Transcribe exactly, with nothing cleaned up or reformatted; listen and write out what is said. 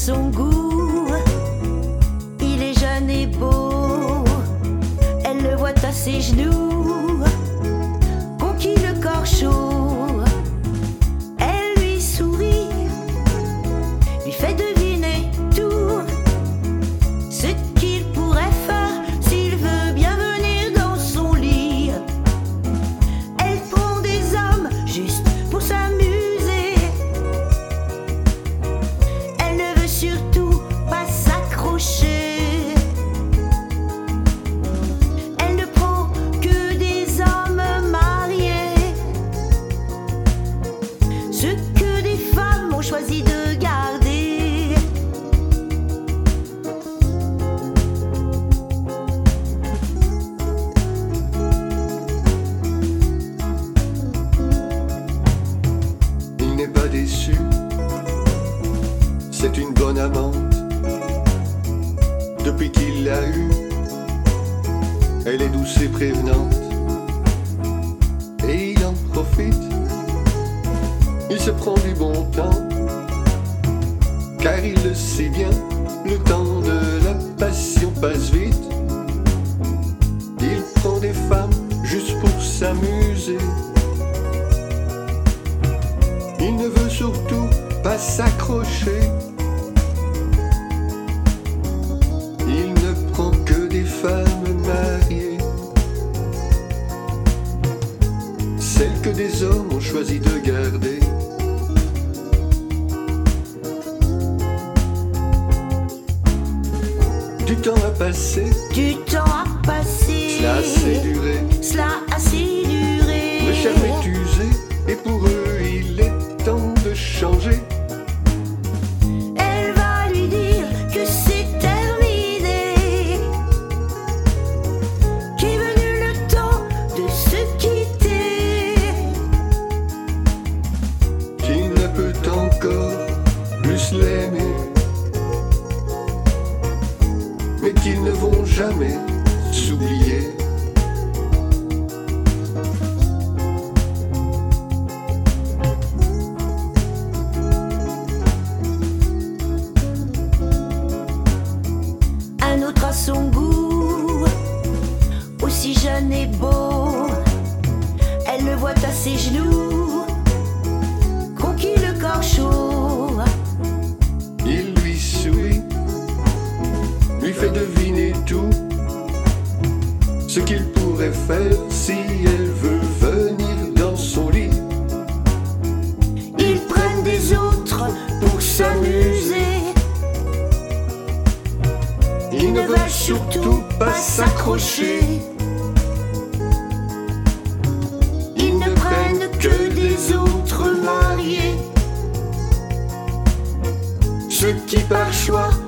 son goût. Il est jeune et beau, elle le voit à ses genoux, conquis le corps chaud. Elle lui sourit, lui fait deviner tout ce qu'il pourrait faire s'il veut bien venir dans son lit. Elle prend des hommes juste pour s'amuser. Elle ne veut surtout pas s'accrocher. Elle ne prend que des hommes mariés, ceux que des femmes ont choisi de garder. Il n'est pas déçu, c'est une bonne amante. Depuis qu'il l'a eue, elle est douce et prévenante. Et il en profite, il se prend du bon temps, car il le sait bien, le temps de la passion passe vite. Il prend des femmes juste pour s'amuser. Il ne veut surtout pas s'accrocher. Il ne prend que des femmes mariées, celles que des hommes ont choisi de garder. Du temps a passé, Du temps a passé, cela a assez duré. cela a assez duré. Le charme est usé, et pour eux il est temps de changer. Elle va lui dire que c'est terminé, qu'est venu le temps de se quitter, Qu'il ne peut encore plus l'aimer, mais qu'ils ne vont jamais s'oublier. un autre à son goût, aussi jeune et beau, elle le voit à ses genoux, conquis le corps chaud. Il lui sourit, lui fait deviner tout ce qu'il pourrait faire si elle veut venir dans son lit. Ils prennent des autres pour s'amuser. Ils ne veulent surtout pas s'accrocher. Ils ne prennent que des autres mariés, Ceux qui par choix